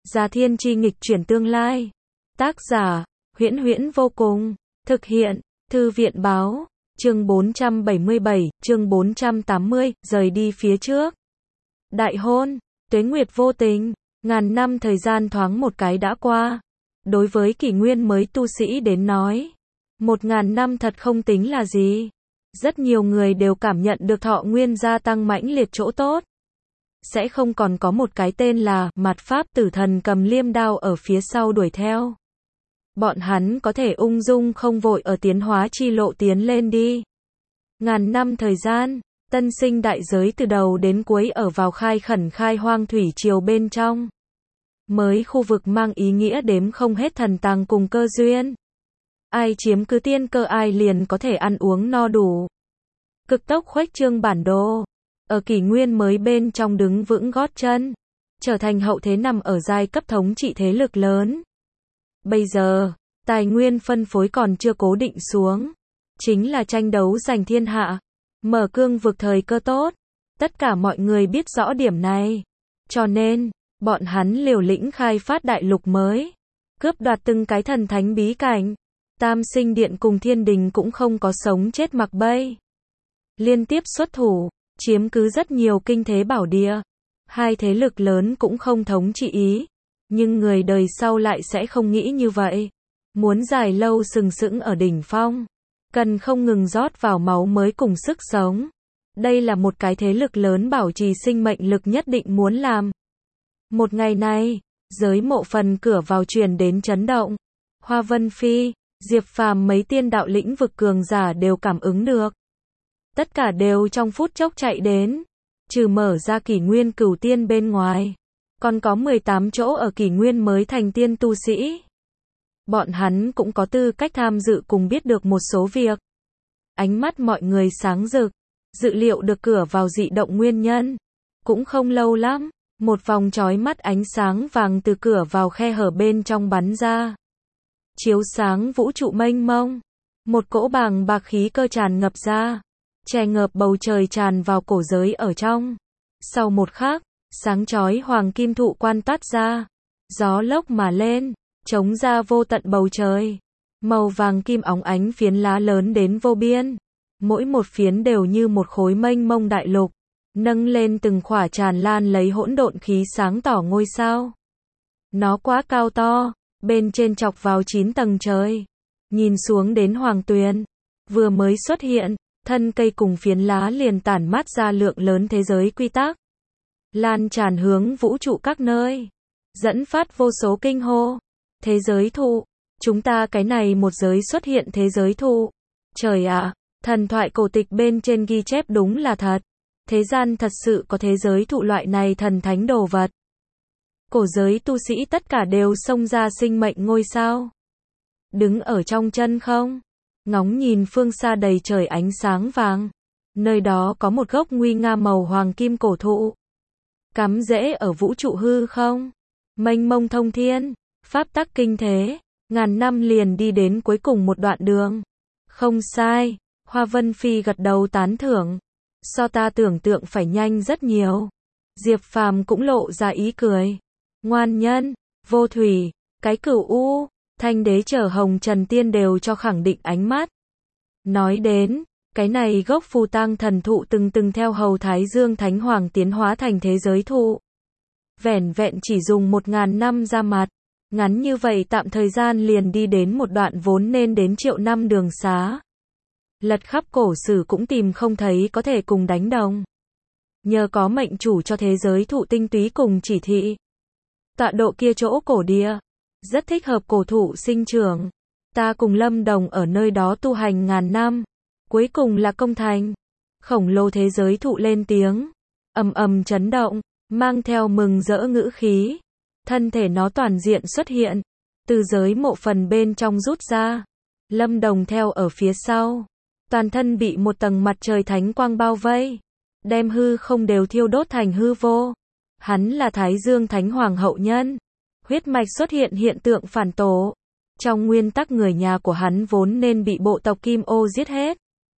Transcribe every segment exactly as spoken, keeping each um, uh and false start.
Gia Thiên chi nghịch chuyển tương lai. Tác giả, Huyễn Huyễn vô cùng. Thực hiện, Thư viện báo. Chương bốn trăm bảy mươi bảy, chương bốn trăm tám mươi, rời đi phía trước. Đại hôn, tuế nguyệt vô tình, ngàn năm thời gian thoáng một cái đã qua. Đối với kỷ nguyên mới tu sĩ đến nói, một ngàn năm thật không tính là gì. Rất nhiều người đều cảm nhận được thọ nguyên gia tăng mãnh liệt chỗ tốt. Sẽ không còn có một cái tên là Mạt Pháp Tử Thần cầm liêm đao ở phía sau đuổi theo. Bọn hắn có thể ung dung không vội ở tiến hóa chi lộ tiến lên đi. Ngàn năm thời gian, tân sinh đại giới từ đầu đến cuối ở vào khai khẩn khai hoang thủy triều bên trong. Mới khu vực mang ý nghĩa đếm không hết thần tàng cùng cơ duyên. Ai chiếm cứ tiên cơ ai liền có thể ăn uống no đủ. Cực tốc khuếch trương bản đồ. Ở kỷ nguyên mới bên trong đứng vững gót chân. Trở thành hậu thế nằm ở giai cấp thống trị thế lực lớn. Bây giờ, tài nguyên phân phối còn chưa cố định xuống. Chính là tranh đấu giành thiên hạ. Mở cương vực thời cơ tốt. Tất cả mọi người biết rõ điểm này. Cho nên, bọn hắn liều lĩnh khai phát đại lục mới. Cướp đoạt từng cái thần thánh bí cảnh. Tam sinh điện cùng thiên đình cũng không có sống chết mặc bay. Liên tiếp xuất thủ, chiếm cứ rất nhiều kinh thế bảo địa. Hai thế lực lớn cũng không thống trị ý. Nhưng người đời sau lại sẽ không nghĩ như vậy. Muốn dài lâu sừng sững ở đỉnh phong. Cần không ngừng rót vào máu mới cùng sức sống. Đây là một cái thế lực lớn bảo trì sinh mệnh lực nhất định muốn làm. Một ngày này, giới mộ phần cửa vào truyền đến chấn động. Hoa Vân Phi, Diệp Phàm mấy tiên đạo lĩnh vực cường giả đều cảm ứng được. Tất cả đều trong phút chốc chạy đến. Trừ mở ra kỷ nguyên cửu tiên bên ngoài. Còn có mười tám chỗ ở kỷ nguyên mới thành tiên tu sĩ. Bọn hắn cũng có tư cách tham dự cùng biết được một số việc. Ánh mắt mọi người sáng rực. Dự liệu được cửa vào dị động nguyên nhân. Cũng không lâu lắm. Một vòng chói mắt ánh sáng vàng từ cửa vào khe hở bên trong bắn ra. Chiếu sáng vũ trụ mênh mông. Một cỗ bàng bạc khí cơ tràn ngập ra. Che ngợp bầu trời tràn vào cổ giới ở trong. Sau một khắc, sáng chói hoàng kim thụ quan toát ra. Gió lốc mà lên, chống ra vô tận bầu trời. Màu vàng kim óng ánh phiến lá lớn đến vô biên. Mỗi một phiến đều như một khối mênh mông đại lục. Nâng lên từng khỏa tràn lan lấy hỗn độn khí sáng tỏ ngôi sao. Nó quá cao to, bên trên chọc vào chín tầng trời. Nhìn xuống đến hoàng tuyền. Vừa mới xuất hiện, thân cây cùng phiến lá liền tản mát ra lượng lớn thế giới quy tắc. Lan tràn hướng vũ trụ các nơi. Dẫn phát vô số kinh hô. Thế giới thụ. Chúng ta cái này một giới xuất hiện thế giới thụ. Trời ạ, thần thoại cổ tịch bên trên ghi chép đúng là thật. Thế gian thật sự có thế giới thụ loại này thần thánh đồ vật. Cổ giới tu sĩ tất cả đều xông ra sinh mệnh ngôi sao. Đứng ở trong chân không. Ngóng nhìn phương xa đầy trời ánh sáng vàng. Nơi đó có một gốc nguy nga màu hoàng kim cổ thụ. Cắm rễ ở vũ trụ hư không. Mênh mông thông thiên. Pháp tắc kinh thế. Ngàn năm liền đi đến cuối cùng một đoạn đường. Không sai. Hoa Vân Phi gật đầu tán thưởng. So ta tưởng tượng phải nhanh rất nhiều. Diệp Phàm cũng lộ ra ý cười. Ngoan nhân, vô thủy, cái cửu u, thanh đế trở hồng trần tiên đều cho khẳng định ánh mắt. Nói đến, cái này gốc phù tang thần thụ từng từng theo hầu Thái Dương Thánh Hoàng tiến hóa thành thế giới thụ. Vẻn vẹn chỉ dùng một ngàn năm ra mặt. Ngắn như vậy tạm thời gian liền đi đến một đoạn vốn nên đến triệu năm đường xá. Lật khắp cổ sử cũng tìm không thấy có thể cùng đánh đồng. Nhờ có mệnh chủ cho thế giới thụ tinh túy cùng chỉ thị. Tọa độ kia chỗ cổ địa. Rất thích hợp cổ thụ sinh trưởng. Ta cùng Lâm Đồng ở nơi đó tu hành ngàn năm. Cuối cùng là công thành. Khổng lồ thế giới thụ lên tiếng. Ầm ầm chấn động. Mang theo mừng rỡ ngữ khí. Thân thể nó toàn diện xuất hiện. Từ giới mộ phần bên trong rút ra. Lâm Đồng theo ở phía sau. Toàn thân bị một tầng mặt trời thánh quang bao vây. Đem hư không đều thiêu đốt thành hư vô. Hắn là Thái Dương Thánh Hoàng hậu nhân. Huyết mạch xuất hiện hiện tượng phản tổ. Trong nguyên tắc người nhà của hắn vốn nên bị bộ tộc Kim Ô giết hết.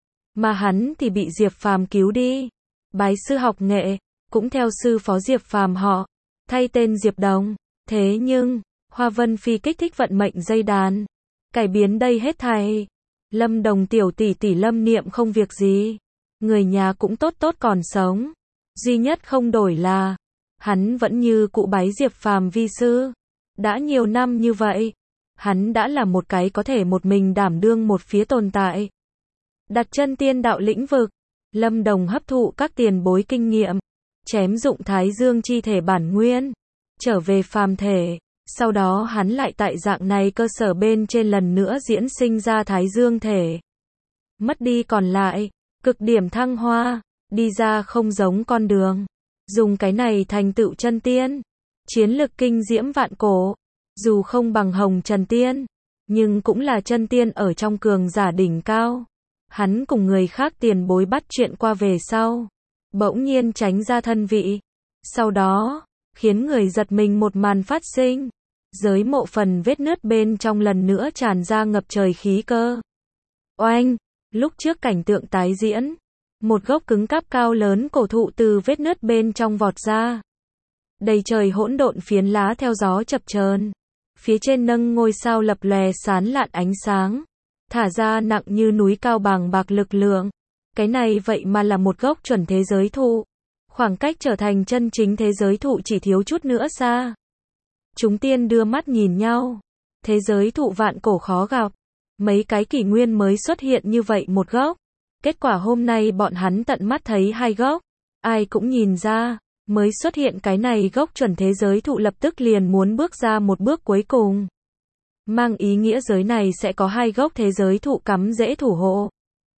Mà hắn thì bị Diệp Phàm cứu đi. Bái sư học nghệ. Cũng theo sư phó Diệp Phàm họ. Thay tên Diệp Đồng. Thế nhưng, Hoa Vân Phi kích thích vận mệnh dây đàn, cải biến đây hết thảy. Lâm Đồng tiểu tỷ tỷ Lâm Niệm không việc gì, người nhà cũng tốt tốt còn sống. Duy nhất không đổi là, hắn vẫn như cũ bái Diệp Phàm vi sư. Đã nhiều năm như vậy, hắn đã là một cái có thể một mình đảm đương một phía tồn tại. Đặt chân tiên đạo lĩnh vực, Lâm Đồng hấp thụ các tiền bối kinh nghiệm, chém dụng Thái Dương chi thể bản nguyên, trở về phàm thể. Sau đó hắn lại tại dạng này cơ sở bên trên lần nữa diễn sinh ra Thái Dương thể. Mất đi còn lại, cực điểm thăng hoa, đi ra không giống con đường. Dùng cái này thành tựu chân tiên. Chiến lực kinh diễm vạn cổ. Dù không bằng Hồng Trần Tiên, nhưng cũng là chân tiên ở trong cường giả đỉnh cao. Hắn cùng người khác tiền bối bắt chuyện qua về sau, bỗng nhiên tránh ra thân vị. Sau đó, khiến người giật mình một màn phát sinh. Giới mộ phần vết nứt bên trong lần nữa tràn ra ngập trời khí cơ. Oanh! Lúc trước cảnh tượng tái diễn, một gốc cứng cáp cao lớn cổ thụ từ vết nứt bên trong vọt ra. Đầy trời hỗn độn phiến lá theo gió chập chờn. Phía trên nâng ngôi sao lập lòe sán lạn ánh sáng, thả ra nặng như núi cao bàng bạc lực lượng. Cái này vậy mà là một gốc chuẩn thế giới thụ. Khoảng cách trở thành chân chính thế giới thụ chỉ thiếu chút nữa xa. Chúng tiên đưa mắt nhìn nhau. Thế giới thụ vạn cổ khó gặp. Mấy cái kỷ nguyên mới xuất hiện như vậy một gốc. Kết quả hôm nay bọn hắn tận mắt thấy hai gốc. Ai cũng nhìn ra, mới xuất hiện cái này gốc chuẩn thế giới thụ lập tức liền muốn bước ra một bước cuối cùng. Mang ý nghĩa giới này sẽ có hai gốc thế giới thụ cắm dễ thủ hộ.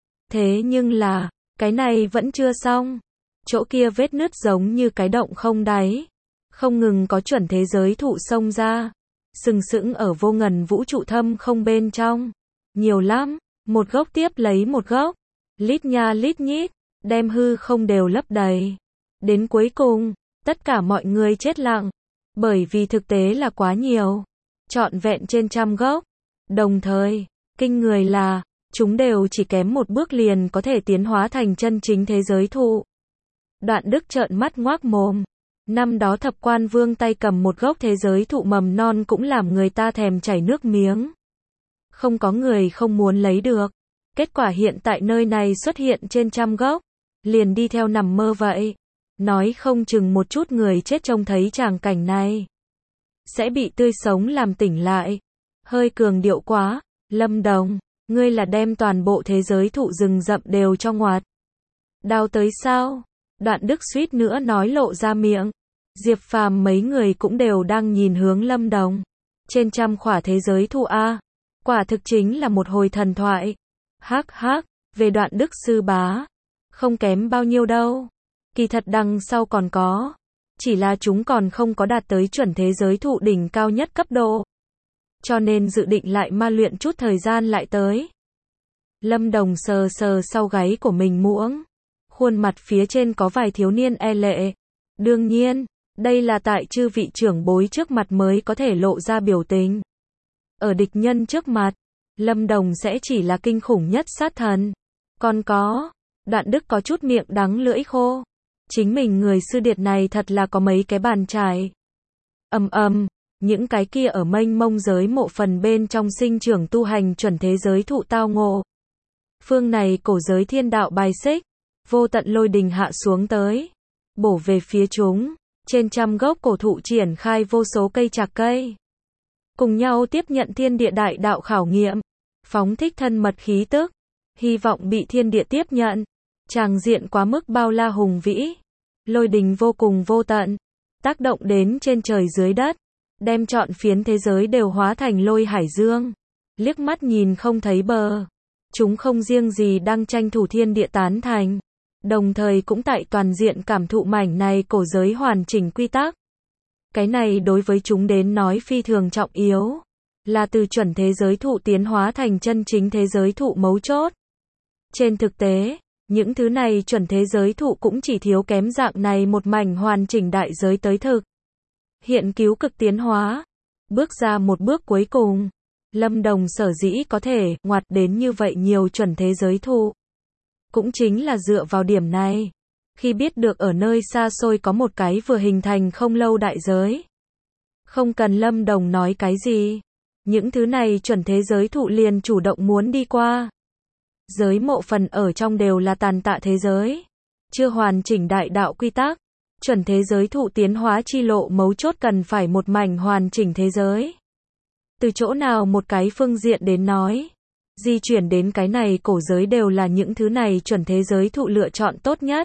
Thế nhưng là, cái này vẫn chưa xong. Chỗ kia vết nứt giống như cái động không đáy. Không ngừng có chuẩn thế giới thụ xông ra. Sừng sững ở vô ngần vũ trụ thâm không bên trong. Nhiều lắm, một gốc tiếp lấy một gốc. Lít nha lít nhít, đem hư không đều lấp đầy. Đến cuối cùng, tất cả mọi người chết lặng. Bởi vì thực tế là quá nhiều. Trọn vẹn trên trăm gốc. Đồng thời, kinh người là, chúng đều chỉ kém một bước liền có thể tiến hóa thành chân chính thế giới thụ. Đoạn Đức trợn mắt ngoác mồm. Năm đó Thập Quan Vương tay cầm một gốc thế giới thụ mầm non cũng làm người ta thèm chảy nước miếng. Không có người không muốn lấy được. Kết quả hiện tại nơi này xuất hiện trên trăm gốc. Liền đi theo nằm mơ vậy. Nói không chừng một chút người chết trông thấy tràng cảnh này sẽ bị tươi sống làm tỉnh lại. Hơi cường điệu quá. Lâm Đồng, ngươi là đem toàn bộ thế giới thụ rừng rậm đều cho ngoặt. Đào tới sao? Đoạn Đức suýt nữa nói lộ ra miệng. Diệp Phàm mấy người cũng đều đang nhìn hướng Lâm Đồng. Trên trăm khỏa thế giới thụ A. Quả thực chính là một hồi thần thoại. Hắc hắc, về Đoạn Đức sư bá. Không kém bao nhiêu đâu. Kỳ thật đằng sau còn có. Chỉ là chúng còn không có đạt tới chuẩn thế giới thụ đỉnh cao nhất cấp độ. Cho nên dự định lại ma luyện chút thời gian lại tới. Lâm Đồng sờ sờ sau gáy của mình muỗng. Khuôn mặt phía trên có vài thiếu niên e lệ. Đương nhiên, đây là tại chư vị trưởng bối trước mặt mới có thể lộ ra biểu tình. Ở địch nhân trước mặt, Lâm Đồng sẽ chỉ là kinh khủng nhất sát thần. Còn có, Đoạn Đức có chút miệng đắng lưỡi khô. Chính mình người sư điệt này thật là có mấy cái bàn chải. Ầm ầm, những cái kia ở mênh mông giới mộ phần bên trong sinh trưởng tu hành chuẩn thế giới thụ tao ngộ. Phương này cổ giới thiên đạo bài xích, vô tận lôi đình hạ xuống tới, bổ về phía chúng. Trên trăm gốc cổ thụ triển khai vô số cây chạc cây, cùng nhau tiếp nhận thiên địa đại đạo khảo nghiệm, phóng thích thân mật khí tức, hy vọng bị thiên địa tiếp nhận. Tràng diện quá mức bao la hùng vĩ, lôi đình vô cùng vô tận, tác động đến trên trời dưới đất, đem trọn phiến thế giới đều hóa thành lôi hải dương, liếc mắt nhìn không thấy bờ. Chúng không riêng gì đang tranh thủ thiên địa tán thành, đồng thời cũng tại toàn diện cảm thụ mảnh này cổ giới hoàn chỉnh quy tắc. Cái này đối với chúng đến nói phi thường trọng yếu, là từ chuẩn thế giới thụ tiến hóa thành chân chính thế giới thụ mấu chốt. Trên thực tế, những thứ này chuẩn thế giới thụ cũng chỉ thiếu kém dạng này một mảnh hoàn chỉnh đại giới tới thực hiện cứu cực tiến hóa, bước ra một bước cuối cùng. Lâm Đồng sở dĩ có thể ngoặt đến như vậy nhiều chuẩn thế giới thụ, cũng chính là dựa vào điểm này. Khi biết được ở nơi xa xôi có một cái vừa hình thành không lâu đại giới, Không cần Lâm Đồng nói cái gì. Những thứ này chuẩn thế giới thụ liền chủ động muốn đi qua. Giới mộ phần ở trong đều là tàn tạ thế giới. Chưa hoàn chỉnh đại đạo quy tắc. Chuẩn thế giới thụ tiến hóa chi lộ mấu chốt cần phải một mảnh hoàn chỉnh thế giới. Từ chỗ nào một cái phương diện đến nói. Di chuyển đến cái này cổ giới đều là những thứ này chuẩn thế giới thụ lựa chọn tốt nhất.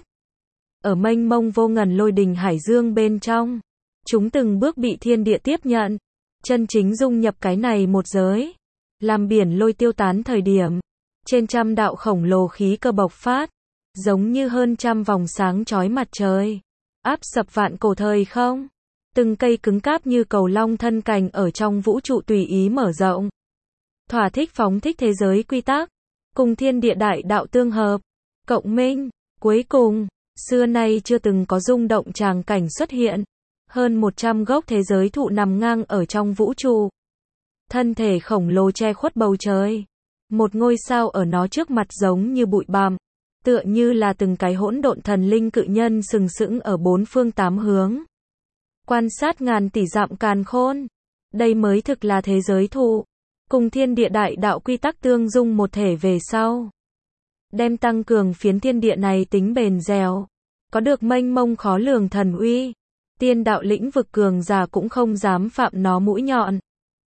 Ở mênh mông vô ngần lôi đình hải dương bên trong. Chúng từng bước bị thiên địa tiếp nhận. Chân chính dung nhập cái này một giới. Làm biển lôi tiêu tán thời điểm. Trên trăm đạo khổng lồ khí cơ bộc phát. Giống như hơn trăm vòng sáng chói mặt trời. Áp sập vạn cổ thời không. Từng cây cứng cáp như cầu long thân cành ở trong vũ trụ tùy ý mở rộng. Thỏa thích phóng thích thế giới quy tắc. Cùng thiên địa đại đạo tương hợp. Cộng minh. Cuối cùng, xưa nay chưa từng có rung động tràng cảnh xuất hiện. Hơn một trăm gốc thế giới thụ nằm ngang ở trong vũ trụ. Thân thể khổng lồ che khuất bầu trời. Một ngôi sao ở nó trước mặt giống như bụi bặm. Tựa như là từng cái hỗn độn thần linh cự nhân sừng sững ở bốn phương tám hướng. Quan sát ngàn tỷ dặm càn khôn. Đây mới thực là thế giới thụ. Cùng thiên địa đại đạo quy tắc tương dung một thể về sau. Đem tăng cường phiến thiên địa này tính bền dẻo. Có được mênh mông khó lường thần uy. Tiên đạo lĩnh vực cường giả cũng không dám phạm nó mũi nhọn.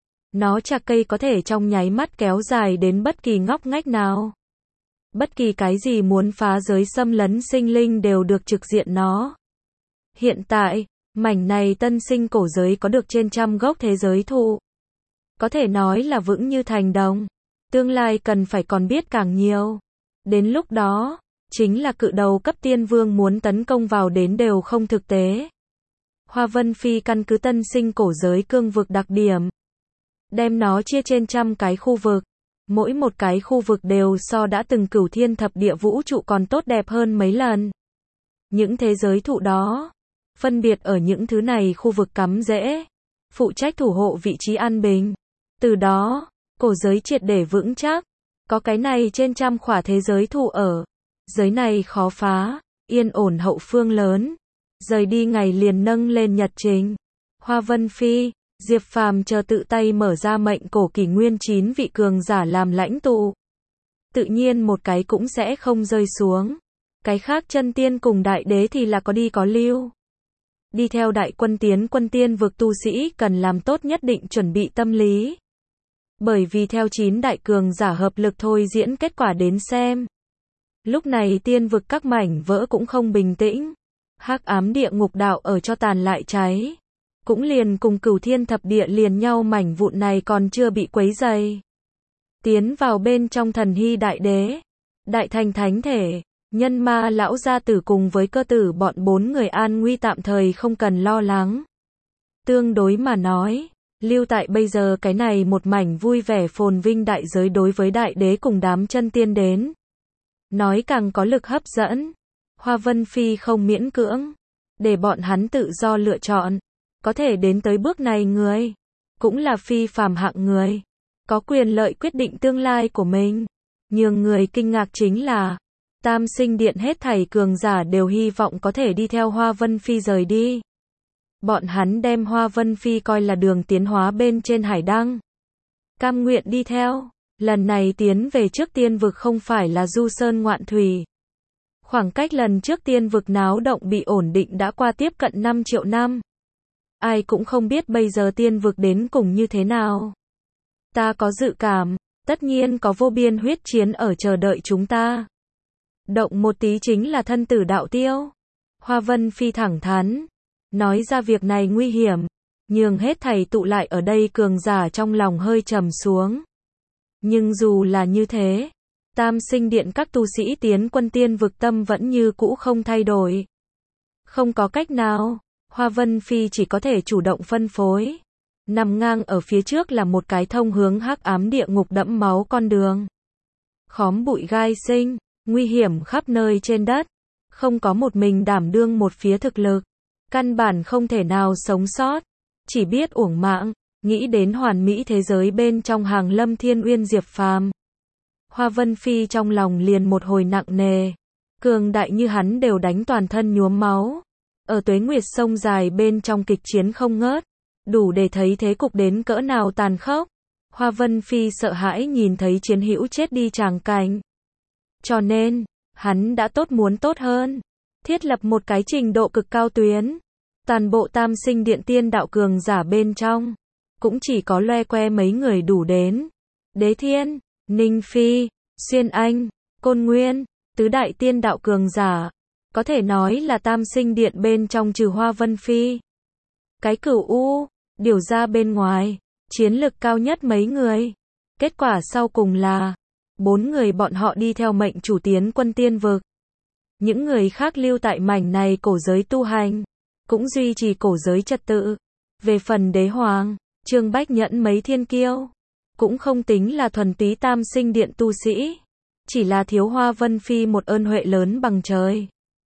Nó chạc cây có thể trong nháy mắt kéo dài đến bất kỳ ngóc ngách nào. Bất kỳ cái gì muốn phá giới xâm lấn sinh linh đều được trực diện nó. Hiện tại, mảnh này tân sinh cổ giới có được trên trăm gốc thế giới thụ. Có thể nói là vững như thành đồng. Tương lai cần phải còn biết càng nhiều. Đến lúc đó, chính là cự đầu cấp tiên vương muốn tấn công vào đến đều không thực tế. Hoa Vân Phi căn cứ tân sinh cổ giới cương vực đặc điểm. Đem nó chia trên trăm cái khu vực. Mỗi một cái khu vực đều so đã từng cửu thiên thập địa vũ trụ còn tốt đẹp hơn mấy lần. Những thế giới thụ đó, phân biệt ở những thứ này khu vực cắm rễ, phụ trách thủ hộ vị trí an bình. Từ đó, cổ giới triệt để vững chắc. Có cái này trên trăm khỏa thế giới thụ ở. Giới này khó phá, yên ổn hậu phương lớn. Rời đi ngày liền nâng lên nhật trình. Hoa Vân Phi, Diệp Phàm chờ tự tay mở ra mệnh cổ kỷ nguyên chín vị cường giả làm lãnh tụ. Tự nhiên một cái cũng sẽ không rơi xuống. Cái khác chân tiên cùng đại đế thì là có đi có lưu. Đi theo đại quân tiến quân tiên vực tu sĩ cần làm tốt nhất định chuẩn bị tâm lý. Bởi vì theo chín đại cường giả hợp lực thôi diễn kết quả đến xem. Lúc này tiên vực các mảnh vỡ cũng không bình tĩnh. Hắc ám địa ngục đạo ở cho tàn lại cháy. Cũng liền cùng cửu thiên thập địa liền nhau mảnh vụn này còn chưa bị quấy dày. Tiến vào bên trong thần hy đại đế. Đại thành thánh thể. Nhân ma lão gia tử cùng với cơ tử bọn bốn người an nguy tạm thời không cần lo lắng. Tương đối mà nói. Lưu tại bây giờ cái này một mảnh vui vẻ phồn vinh đại giới đối với đại đế cùng đám chân tiên đến. Nói càng có lực hấp dẫn. Hoa Vân Phi không miễn cưỡng. Để bọn hắn tự do lựa chọn. Có thể đến tới bước này người. Cũng là phi phàm hạng người. Có quyền lợi quyết định tương lai của mình. Nhưng người kinh ngạc chính là. Tam sinh điện hết thảy cường giả đều hy vọng có thể đi theo Hoa Vân Phi rời đi. Bọn hắn đem Hoa Vân Phi coi là đường tiến hóa bên trên hải đăng. Cam nguyện đi theo. Lần này tiến về trước tiên vực không phải là du sơn ngoạn thủy. Khoảng cách lần trước tiên vực náo động bị ổn định đã qua tiếp cận năm triệu năm. Ai cũng không biết bây giờ tiên vực đến cùng như thế nào. Ta có dự cảm, tất nhiên có vô biên huyết chiến ở chờ đợi chúng ta. Động một tí chính là thân tử đạo tiêu. Hoa Vân Phi thẳng thắn. Nói ra việc này nguy hiểm. Nhưng hết thảy tụ lại ở đây cường giả trong lòng hơi trầm xuống. Nhưng dù là như thế. Tam sinh điện các tu sĩ tiến quân tiên vực tâm vẫn như cũ không thay đổi. Không có cách nào. Hoa Vân Phi chỉ có thể chủ động phân phối. Nằm ngang ở phía trước là một cái thông hướng hắc ám địa ngục đẫm máu con đường. Khóm bụi gai sinh, nguy hiểm khắp nơi trên đất. Không có một mình đảm đương một phía thực lực. Căn bản không thể nào sống sót. Chỉ biết uổng mạng, nghĩ đến hoàn mỹ thế giới bên trong hàng lâm thiên uyên Diệp Phàm. Hoa Vân Phi trong lòng liền một hồi nặng nề. Cường đại như hắn đều đánh toàn thân nhuốm máu. Ở tuế nguyệt sông dài bên trong kịch chiến không ngớt. đủ để thấy thế cục đến cỡ nào tàn khốc. Hoa Vân Phi sợ hãi nhìn thấy chiến hữu chết đi tràng cảnh. Cho nên, hắn đã tốt muốn tốt hơn, thiết lập một cái trình độ cực cao tuyến. Toàn bộ Tam Sinh Điện tiên đạo cường giả bên trong, cũng chỉ có loe que mấy người đủ đến. Đế Thiên, Ninh Phi, Xuyên Anh, Côn Nguyên, tứ đại tiên đạo cường giả. Có thể nói là Tam Sinh Điện bên trong trừ Hoa Vân Phi. Cái Cửu U, điều ra bên ngoài, chiến lực cao nhất mấy người. Kết quả sau cùng là, bốn người bọn họ đi theo mệnh chủ tiến quân tiên vực. Những người khác lưu tại mảnh này cổ giới tu hành, cũng duy trì cổ giới trật tự. Về phần Đế Hoàng, Trương Bách Nhẫn mấy thiên kiêu, cũng không tính là thuần túy Tam Sinh Điện tu sĩ, chỉ là thiếu Hoa Vân Phi một ơn huệ lớn bằng trời.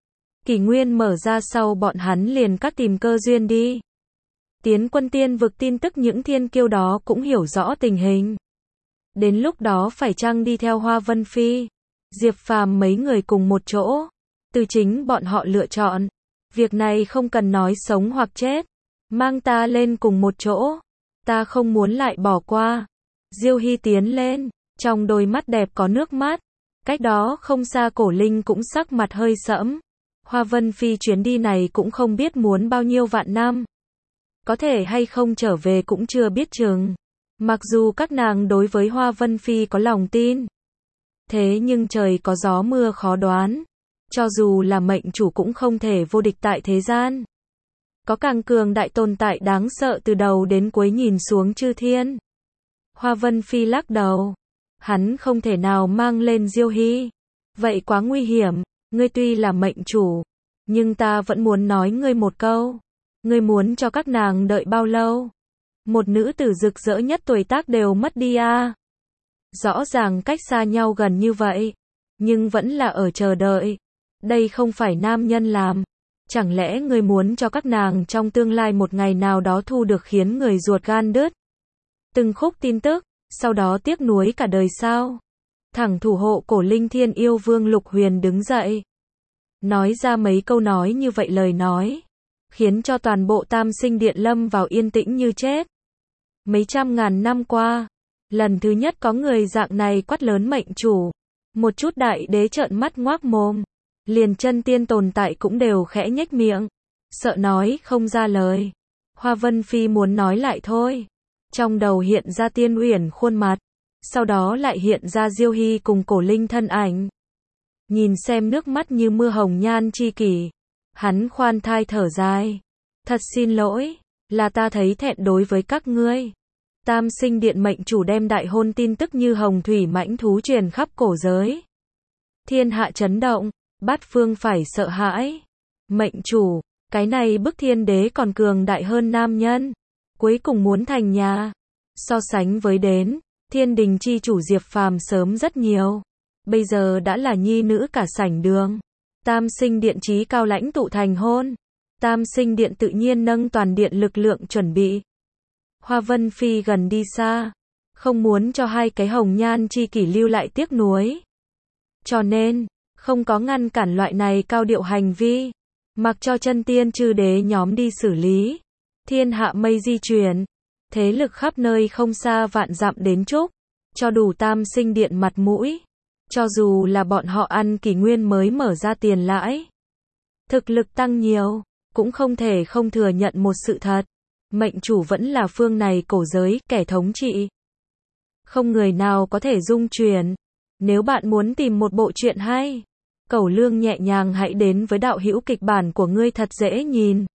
Kỷ nguyên mở ra sau bọn hắn liền cắt tìm cơ duyên đi. Tiến quân tiên vực tin tức những thiên kiêu đó cũng hiểu rõ tình hình. Đến lúc đó phải chăng đi theo Hoa Vân Phi, Diệp Phàm mấy người cùng một chỗ, từ chính bọn họ lựa chọn. Việc này không cần nói sống hoặc chết, mang ta lên cùng một chỗ, ta không muốn lại bỏ qua. Diêu Hy tiến lên, trong đôi mắt đẹp có nước mắt. Cách đó không xa Cổ Linh cũng sắc mặt hơi sẫm. Hoa Vân Phi chuyến đi này cũng không biết muốn bao nhiêu vạn năm. Có thể hay không trở về cũng chưa biết chừng. Mặc dù các nàng đối với Hoa Vân Phi có lòng tin, thế nhưng trời có gió mưa khó đoán. Cho dù là mệnh chủ cũng không thể vô địch tại thế gian. Có càng cường đại tồn tại đáng sợ từ đầu đến cuối nhìn xuống chư thiên. Hoa Vân Phi lắc đầu. Hắn không thể nào mang lên Diêu Hy. Vậy quá nguy hiểm. Ngươi tuy là mệnh chủ, nhưng ta vẫn muốn nói ngươi một câu. Ngươi muốn cho các nàng đợi bao lâu? Một nữ tử rực rỡ nhất tuổi tác đều mất đi à? Rõ ràng cách xa nhau gần như vậy, nhưng vẫn là ở chờ đợi. Đây không phải nam nhân làm. Chẳng lẽ ngươi muốn cho các nàng trong tương lai một ngày nào đó thu được khiến người ruột gan đứt từng khúc tin tức, sau đó tiếc nuối cả đời sao? Thẳng thủ hộ Cổ Linh Thiên Yêu Vương Lục Huyền đứng dậy, nói ra mấy câu nói như vậy lời nói, khiến cho toàn bộ Tam Sinh Điện lâm vào yên tĩnh như chết. Mấy trăm ngàn năm qua, lần thứ nhất có người dạng này quát lớn mệnh chủ. Một chút đại đế trợn mắt ngoác mồm, liền chân tiên tồn tại cũng đều khẽ nhếch miệng, sợ nói không ra lời. Hoa Vân Phi muốn nói lại thôi, trong đầu hiện ra Tiên Uyển khuôn mặt, sau đó lại hiện ra Diêu Hy cùng Cổ Linh thân ảnh. Nhìn xem nước mắt như mưa hồng nhan chi kỷ, hắn khoan thai thở dài. Thật xin lỗi, là ta thấy thẹn đối với các ngươi. Tam Sinh Điện mệnh chủ đem đại hôn tin tức như hồng thủy mãnh thú truyền khắp cổ giới. Thiên hạ chấn động, bát phương phải sợ hãi. Mệnh chủ, cái này bức thiên đế còn cường đại hơn nam nhân, cuối cùng muốn thành nhà. So sánh với đến, thiên đình chi chủ Diệp Phàm sớm rất nhiều, bây giờ đã là nhi nữ cả sảnh đường. Tam Sinh Điện chí cao lãnh tụ thành hôn, Tam Sinh Điện tự nhiên nâng toàn điện lực lượng chuẩn bị. Hoa Vân Phi gần đi xa, không muốn cho hai cái hồng nhan chi kỷ lưu lại tiếc nuối. Cho nên, không có ngăn cản loại này cao điệu hành vi, mặc cho chân tiên chư đế nhóm đi xử lý. Thiên hạ mây di chuyển, thế lực khắp nơi không xa vạn dặm đến chúc, cho đủ Tam Sinh Điện mặt mũi. Cho dù là bọn họ ăn kỷ nguyên mới mở ra tiền lãi, thực lực tăng nhiều, cũng không thể không thừa nhận một sự thật. Mệnh chủ vẫn là phương này cổ giới, kẻ thống trị. Không người nào có thể dung chuyển. Nếu bạn muốn tìm một bộ truyện hay, Cẩu Lương nhẹ nhàng hãy đến với đạo hữu kịch bản của ngươi thật dễ nhìn.